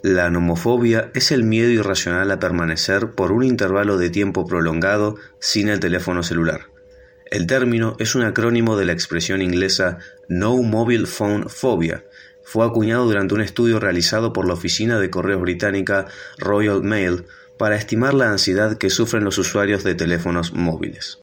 La nomofobia es el miedo irracional a permanecer por un intervalo de tiempo prolongado sin el teléfono celular. El término es un acrónimo de la expresión inglesa No Mobile Phone Phobia. Fue acuñado durante un estudio realizado por la oficina de correos británica Royal Mail para estimar la ansiedad que sufren los usuarios de teléfonos móviles.